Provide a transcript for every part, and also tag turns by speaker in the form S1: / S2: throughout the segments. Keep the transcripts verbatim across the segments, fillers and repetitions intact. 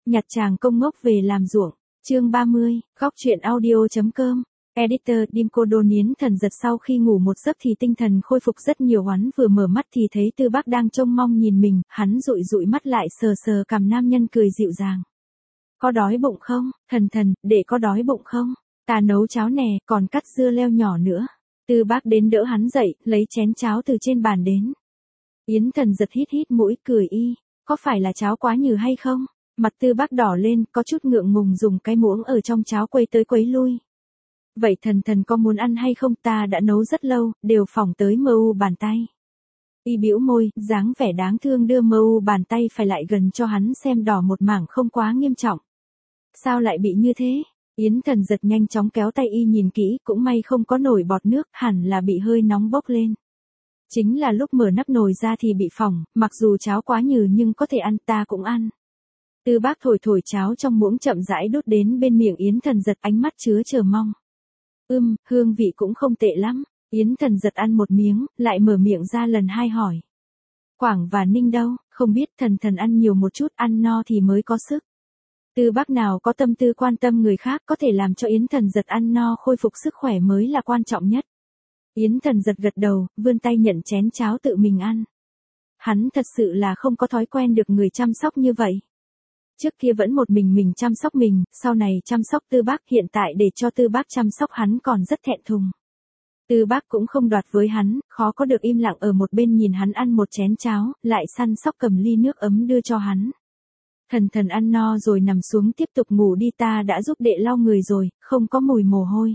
S1: Nhặt chàng công ngốc về làm ruộng. Chương ba mươi, góc truyện audio.com. Editor Dimco Đôn Yến Thần giật sau khi ngủ một giấc thì tinh thần khôi phục rất nhiều, hắn vừa mở mắt thì thấy Tư Bác đang trông mong nhìn mình, hắn dụi dụi mắt lại sờ sờ cằm nam nhân cười dịu dàng. Có đói bụng không, thần thần, để có đói bụng không? Ta nấu cháo nè, còn cắt dưa leo nhỏ nữa. Tư Bác đến đỡ hắn dậy, lấy chén cháo từ trên bàn đến. Yến Thần giật hít hít mũi cười y, có phải là cháo quá nhừ hay không? Mặt Tư Bác đỏ lên, có chút ngượng ngùng dùng cái muỗng ở trong cháo quấy tới quấy lui. Vậy thần thần có muốn ăn hay không, ta đã nấu rất lâu, đều phỏng tới mơ u bàn tay. Y bĩu môi, dáng vẻ đáng thương đưa mơ u bàn tay phải lại gần cho hắn xem, đỏ một mảng không quá nghiêm trọng. Sao lại bị như thế? Yến Thần giật nhanh chóng kéo tay y nhìn kỹ, cũng may không có nổi bọt nước, hẳn là bị hơi nóng bốc lên. Chính là lúc mở nắp nồi ra thì bị phỏng, mặc dù cháo quá nhừ nhưng có thể ăn, ta cũng ăn. Tư Bác thổi thổi cháo trong muỗng chậm rãi đút đến bên miệng Yến Thần giật, ánh mắt chứa chờ mong. Ưm, hương vị cũng không tệ lắm. Yến Thần giật ăn một miếng, lại mở miệng ra lần hai hỏi. Quảng và Ninh đâu, không biết, thần thần ăn nhiều một chút, ăn no thì mới có sức. Tư Bác nào có tâm tư quan tâm người khác, có thể làm cho Yến Thần giật ăn no khôi phục sức khỏe mới là quan trọng nhất. Yến Thần giật gật đầu, vươn tay nhận chén cháo tự mình ăn. Hắn thật sự là không có thói quen được người chăm sóc như vậy. Trước kia vẫn một mình mình chăm sóc mình, sau này chăm sóc Tư Bác, hiện tại để cho Tư Bác chăm sóc hắn còn rất thẹn thùng. Tư Bác cũng không đoạt với hắn, khó có được im lặng ở một bên nhìn hắn ăn một chén cháo, lại săn sóc cầm ly nước ấm đưa cho hắn. Thần thần ăn no rồi nằm xuống tiếp tục ngủ đi, ta đã giúp đệ lau người rồi, không có mùi mồ hôi.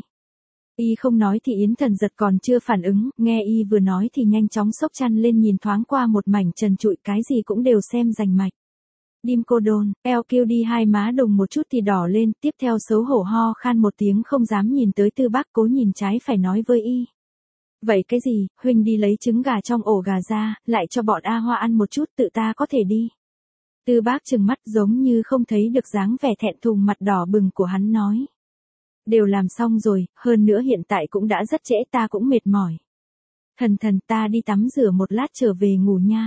S1: Y không nói thì Yến Thần giật còn chưa phản ứng, nghe y vừa nói thì nhanh chóng xốc chăn lên nhìn thoáng qua một mảnh trần trụi, cái gì cũng đều xem rành mạch. Dimco Đôn, eo kêu đi, hai má đồng một chút thì đỏ lên, tiếp theo xấu hổ ho khan một tiếng, không dám nhìn tới Tư Bác, cố nhìn trái phải nói với y. Vậy cái gì, huynh đi lấy trứng gà trong ổ gà ra, lại cho bọn A Hoa ăn một chút, tự ta có thể đi. Tư Bác trừng mắt giống như không thấy được dáng vẻ thẹn thùng mặt đỏ bừng của hắn, nói. Đều làm xong rồi, hơn nữa hiện tại cũng đã rất trễ, ta cũng mệt mỏi. Thần thần, ta đi tắm rửa một lát trở về ngủ nha.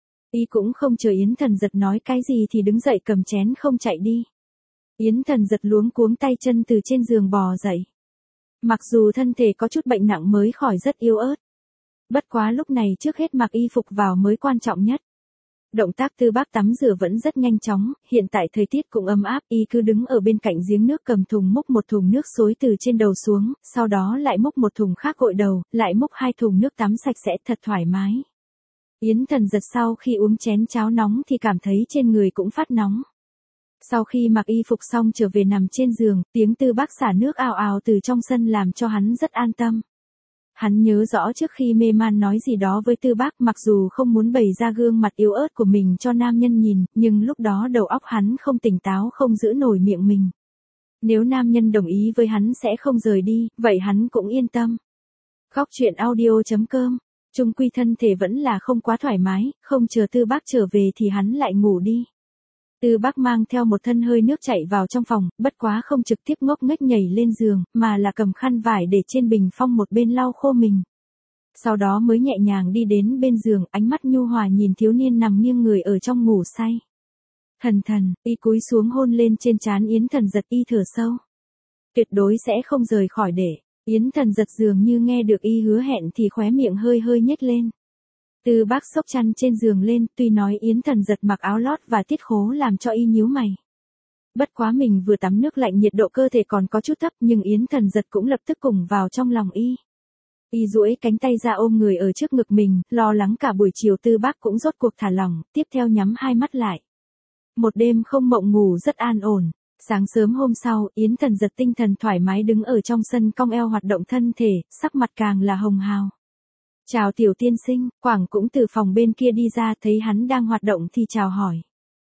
S1: Y cũng không chờ Yến Thần giật nói cái gì thì đứng dậy cầm chén không chạy đi. Yến Thần giật luống cuống tay chân từ trên giường bò dậy. Mặc dù thân thể có chút bệnh nặng mới khỏi rất yếu ớt. Bất quá lúc này trước hết mặc y phục vào mới quan trọng nhất. Động tác Tư Bác tắm rửa vẫn rất nhanh chóng, hiện tại thời tiết cũng ấm áp, y cứ đứng ở bên cạnh giếng nước cầm thùng múc một thùng nước xối từ trên đầu xuống, sau đó lại múc một thùng khác gội đầu, lại múc hai thùng nước tắm sạch sẽ, thật thoải mái. Yến Thần giật sau khi uống chén cháo nóng thì cảm thấy trên người cũng phát nóng. Sau khi mặc y phục xong trở về nằm trên giường, tiếng Tư Bác xả nước ào ào từ trong sân làm cho hắn rất an tâm. Hắn nhớ rõ trước khi mê man nói gì đó với Tư Bác, mặc dù không muốn bày ra gương mặt yếu ớt của mình cho nam nhân nhìn, nhưng lúc đó đầu óc hắn không tỉnh táo, không giữ nổi miệng mình. Nếu nam nhân đồng ý với hắn sẽ không rời đi, vậy hắn cũng yên tâm. Góc truyện audio.com. Chung quy thân thể vẫn là không quá thoải mái, không chờ Tư Bác trở về thì hắn lại ngủ đi. Tư Bác mang theo một thân hơi nước chạy vào trong phòng, bất quá không trực tiếp ngốc nghếch nhảy lên giường, mà là cầm khăn vải để trên bình phong một bên lau khô mình. Sau đó mới nhẹ nhàng đi đến bên giường, ánh mắt nhu hòa nhìn thiếu niên nằm nghiêng người ở trong ngủ say. Thần thần, y cúi xuống hôn lên trên trán Yến Thần giật, y thở sâu. Tuyệt đối sẽ không rời khỏi để. Yến Thần giật dường như nghe được y hứa hẹn thì khóe miệng hơi hơi nhếch lên. Tư Bác xốc chăn trên giường lên, tuy nói Yến Thần giật mặc áo lót và tiết khố làm cho y nhíu mày. Bất quá mình vừa tắm nước lạnh, nhiệt độ cơ thể còn có chút thấp, nhưng Yến Thần giật cũng lập tức cùng vào trong lòng y. Y duỗi cánh tay ra ôm người ở trước ngực mình, lo lắng cả buổi chiều Tư Bác cũng rốt cuộc thả lỏng, tiếp theo nhắm hai mắt lại. Một đêm không mộng ngủ rất an ổn. Sáng sớm hôm sau, Yến Thần giật tinh thần thoải mái đứng ở trong sân cong eo hoạt động thân thể, sắc mặt càng là hồng hào. Chào tiểu tiên sinh, Quảng cũng từ phòng bên kia đi ra, thấy hắn đang hoạt động thì chào hỏi.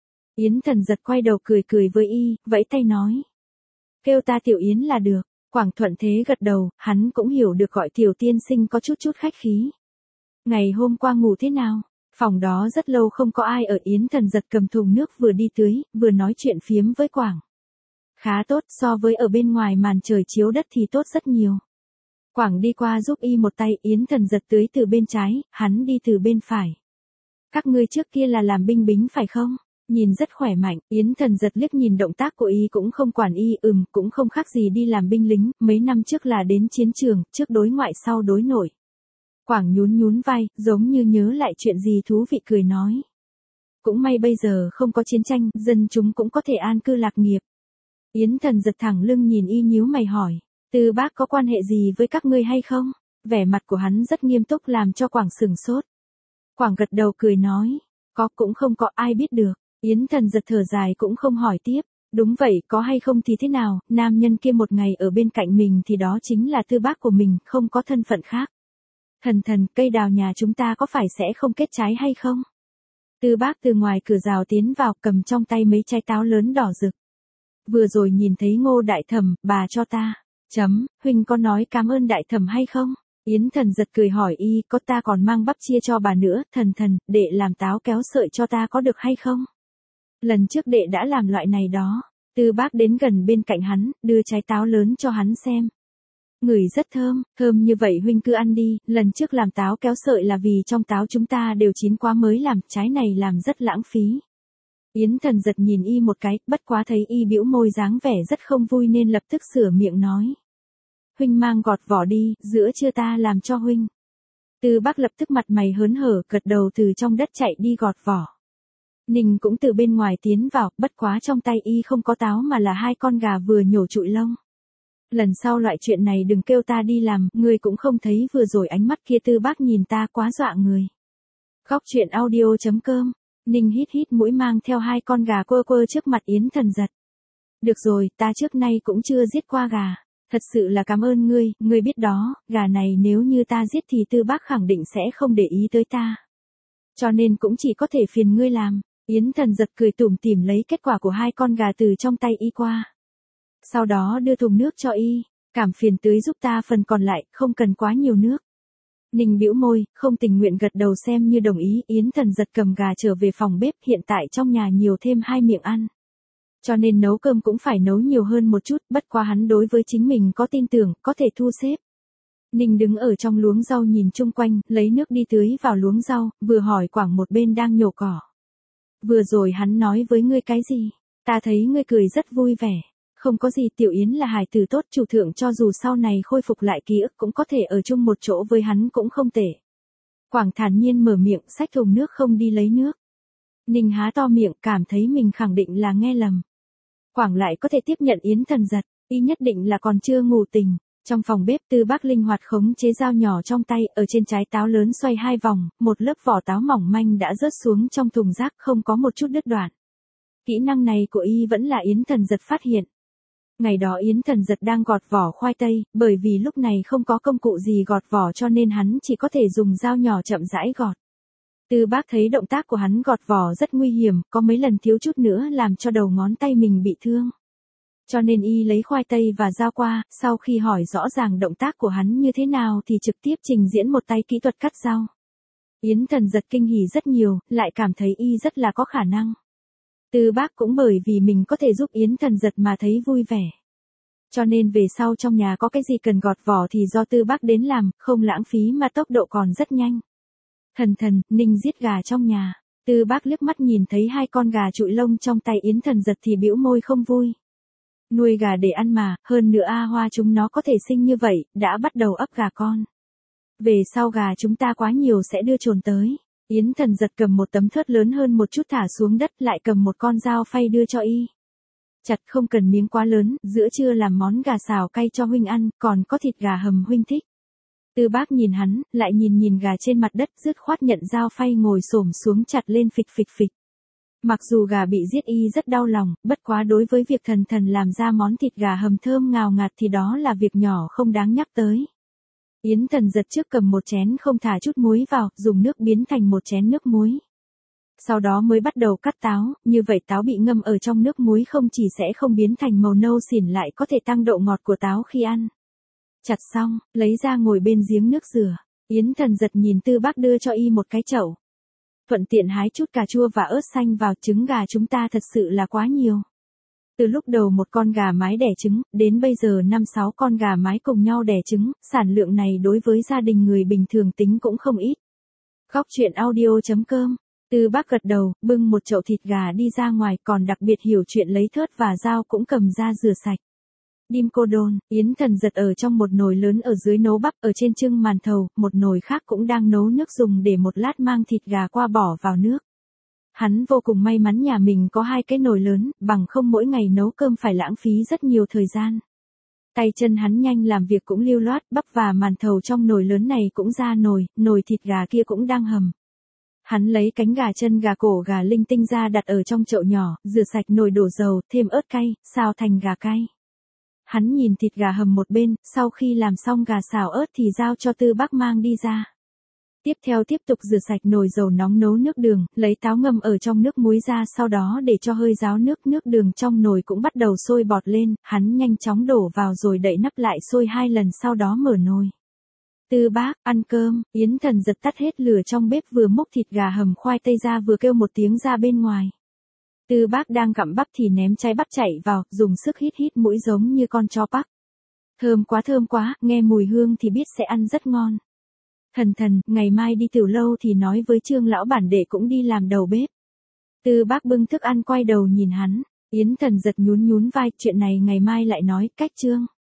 S1: Yến Thần giật quay đầu cười cười với y, vẫy tay nói. Kêu ta tiểu Yến là được. Quảng thuận thế gật đầu, hắn cũng hiểu được gọi tiểu tiên sinh có chút chút khách khí. Ngày hôm qua ngủ thế nào? Phòng đó rất lâu không có ai ở. Yến Thần giật cầm thùng nước vừa đi tưới, vừa nói chuyện phiếm với Quảng. Khá tốt, so với ở bên ngoài màn trời chiếu đất thì tốt rất nhiều. Quảng đi qua giúp y một tay, Yến Thần giật tưới từ bên trái, hắn đi từ bên phải. Các ngươi trước kia là làm binh bính phải không? Nhìn rất khỏe mạnh, Yến Thần giật liếc nhìn động tác của y cũng không quản y, ừm, cũng không khác gì đi làm binh lính, mấy năm trước là đến chiến trường, trước đối ngoại sau đối nội. Quảng nhún nhún vai, giống như nhớ lại chuyện gì thú vị cười nói. Cũng may bây giờ không có chiến tranh, dân chúng cũng có thể an cư lạc nghiệp. Yến Thần giật thẳng lưng nhìn y nhíu mày hỏi, Tư Bác có quan hệ gì với các ngươi hay không? Vẻ mặt của hắn rất nghiêm túc làm cho Quảng sửng sốt. Quảng gật đầu cười nói, có cũng không có ai biết được. Yến Thần giật thở dài cũng không hỏi tiếp, đúng vậy, có hay không thì thế nào, nam nhân kia một ngày ở bên cạnh mình thì đó chính là Tư Bác của mình, không có thân phận khác. Thần thần, cây đào nhà chúng ta có phải sẽ không kết trái hay không? Tư Bác từ ngoài cửa rào tiến vào, cầm trong tay mấy trái táo lớn đỏ rực. Vừa rồi nhìn thấy Ngô đại thẩm, bà cho ta. Chấm, huynh có nói cảm ơn đại thẩm hay không? Yến Thần giật cười hỏi y, có, ta còn mang bắp chia cho bà nữa, thần thần, đệ làm táo kéo sợi cho ta có được hay không? Lần trước đệ đã làm loại này đó. Tư Bác đến gần bên cạnh hắn, đưa trái táo lớn cho hắn xem. Ngửi rất thơm, thơm như vậy huynh cứ ăn đi, lần trước làm táo kéo sợi là vì trong táo chúng ta đều chín quá mới làm, trái này làm rất lãng phí. Yến Thần giật nhìn y một cái, bất quá thấy y bĩu môi dáng vẻ rất không vui nên lập tức sửa miệng nói. Huynh mang gọt vỏ đi, giữa trưa ta làm cho huynh. Tư Bác lập tức mặt mày hớn hở, gật đầu từ trong đất chạy đi gọt vỏ. Ninh cũng từ bên ngoài tiến vào, bất quá trong tay y không có táo mà là hai con gà vừa nhổ trụi lông. Lần sau loại chuyện này đừng kêu ta đi làm, ngươi cũng không thấy vừa rồi ánh mắt kia Tư Bác nhìn ta quá dọa người. Khóc chuyện audio chấm com, Ninh hít hít mũi mang theo hai con gà quơ quơ trước mặt Yến Thần giật. Được rồi, ta trước nay cũng chưa giết qua gà. Thật sự là cảm ơn ngươi, ngươi biết đó, gà này nếu như ta giết thì Tư Bác khẳng định sẽ không để ý tới ta. Cho nên cũng chỉ có thể phiền ngươi làm. Yến Thần giật cười tủm tỉm lấy kết quả của hai con gà từ trong tay y qua. Sau đó đưa thùng nước cho y, cảm phiền tưới giúp ta phần còn lại, không cần quá nhiều nước. Ninh bĩu môi, không tình nguyện gật đầu xem như đồng ý. Yến Thần giật cầm gà trở về phòng bếp, hiện tại trong nhà nhiều thêm hai miệng ăn. Cho nên nấu cơm cũng phải nấu nhiều hơn một chút, bất quá hắn đối với chính mình có tin tưởng, có thể thu xếp. Ninh đứng ở trong luống rau nhìn chung quanh, lấy nước đi tưới vào luống rau, vừa hỏi Quảng một bên đang nhổ cỏ. Vừa rồi hắn nói với ngươi cái gì? Ta thấy ngươi cười rất vui vẻ. Không có gì, Tiểu Yến là hài tử tốt, chủ thượng cho dù sau này khôi phục lại ký ức cũng có thể ở chung một chỗ với hắn cũng không tệ. Quảng thản nhiên mở miệng, xách thùng nước không đi lấy nước. Ninh há to miệng, cảm thấy mình khẳng định là nghe lầm. Quảng lại có thể tiếp nhận Yến Thần giật, y nhất định là còn chưa ngủ tỉnh. Trong phòng bếp Tư Bác linh hoạt khống chế dao nhỏ trong tay, ở trên trái táo lớn xoay hai vòng, một lớp vỏ táo mỏng manh đã rớt xuống trong thùng rác không có một chút đứt đoạn. Kỹ năng này của y vẫn là Yến Thần giật phát hiện. Ngày đó Yến Thần giật đang gọt vỏ khoai tây, bởi vì lúc này không có công cụ gì gọt vỏ cho nên hắn chỉ có thể dùng dao nhỏ chậm rãi gọt. Tư Bác thấy động tác của hắn gọt vỏ rất nguy hiểm, có mấy lần thiếu chút nữa làm cho đầu ngón tay mình bị thương. Cho nên y lấy khoai tây và dao qua, sau khi hỏi rõ ràng động tác của hắn như thế nào thì trực tiếp trình diễn một tay kỹ thuật cắt rau. Yến Thần giật kinh hỉ rất nhiều, lại cảm thấy y rất là có khả năng. Tư Bác cũng bởi vì mình có thể giúp Yến Thần giật mà thấy vui vẻ. Cho nên về sau trong nhà có cái gì cần gọt vỏ thì do Tư Bác đến làm, không lãng phí mà tốc độ còn rất nhanh. Thần thần, Ninh giết gà trong nhà. Tư Bác liếc mắt nhìn thấy hai con gà trụi lông trong tay Yến Thần giật thì bĩu môi không vui. Nuôi gà để ăn mà, hơn nữa A Hoa chúng nó có thể sinh như vậy, đã bắt đầu ấp gà con. Về sau gà chúng ta quá nhiều sẽ đưa trồn tới. Yến Thần giật cầm một tấm thớt lớn hơn một chút thả xuống đất, lại cầm một con dao phay đưa cho y. Chặt, không cần miếng quá lớn, giữa trưa làm món gà xào cay cho huynh ăn, còn có thịt gà hầm huynh thích. Tư Bác nhìn hắn, lại nhìn nhìn gà trên mặt đất, dứt khoát nhận dao phay ngồi xổm xuống chặt lên phịch phịch phịch. Mặc dù gà bị giết y rất đau lòng, bất quá đối với việc thần thần làm ra món thịt gà hầm thơm ngào ngạt thì đó là việc nhỏ không đáng nhắc tới. Yến Thần giật trước cầm một chén không thả chút muối vào, dùng nước biến thành một chén nước muối. Sau đó mới bắt đầu cắt táo, như vậy táo bị ngâm ở trong nước muối không chỉ sẽ không biến thành màu nâu xỉn lại có thể tăng độ ngọt của táo khi ăn. Chặt xong, lấy ra ngồi bên giếng nước rửa. Yến Thần giật nhìn Tư Bác đưa cho y một cái chậu. Thuận tiện hái chút cà chua và ớt xanh vào, trứng gà chúng ta thật sự là quá nhiều. Từ lúc đầu một con gà mái đẻ trứng, đến bây giờ năm sáu con gà mái cùng nhau đẻ trứng, sản lượng này đối với gia đình người bình thường tính cũng không ít. Khóc chuyện audio chấm com Tư Bác gật đầu, bưng một chậu thịt gà đi ra ngoài, còn đặc biệt hiểu chuyện lấy thớt và dao cũng cầm ra rửa sạch. Dim cô đôn, Yến Thần Giật ở trong một nồi lớn ở dưới nấu bắp, ở trên trưng màn thầu, một nồi khác cũng đang nấu nước dùng để một lát mang thịt gà qua bỏ vào nước. Hắn vô cùng may mắn nhà mình có hai cái nồi lớn, bằng không mỗi ngày nấu cơm phải lãng phí rất nhiều thời gian. Tay chân hắn nhanh làm việc cũng lưu loát, bắp và màn thầu trong nồi lớn này cũng ra nồi, nồi thịt gà kia cũng đang hầm. Hắn lấy cánh gà, chân gà, cổ gà linh tinh ra đặt ở trong chậu nhỏ, rửa sạch nồi, đổ dầu, thêm ớt cay, xào thành gà cay. Hắn nhìn thịt gà hầm một bên, sau khi làm xong gà xào ớt thì giao cho Tư Bác mang đi ra. Tiếp theo tiếp tục rửa sạch nồi dầu nóng nấu nước đường, lấy táo ngâm ở trong nước muối ra, sau đó để cho hơi ráo nước, nước đường trong nồi cũng bắt đầu sôi bọt lên, hắn nhanh chóng đổ vào rồi đậy nắp lại sôi hai lần sau đó mở nồi. Tư Bác, ăn cơm, Yến Thần Giật tắt hết lửa trong bếp vừa múc thịt gà hầm khoai tây ra vừa kêu một tiếng ra bên ngoài. Tư Bác đang gặm bắp thì ném trái bắp chạy vào, dùng sức hít hít mũi giống như con chó Bắc. Thơm quá thơm quá, nghe mùi hương thì biết sẽ ăn rất ngon. Thần thần, ngày mai đi tiểu lâu thì nói với Trương lão bản để cũng đi làm đầu bếp. Tư Bác bưng thức ăn quay đầu nhìn hắn, Yến Thần Giật nhún nhún vai, chuyện này ngày mai lại nói, cách Trương.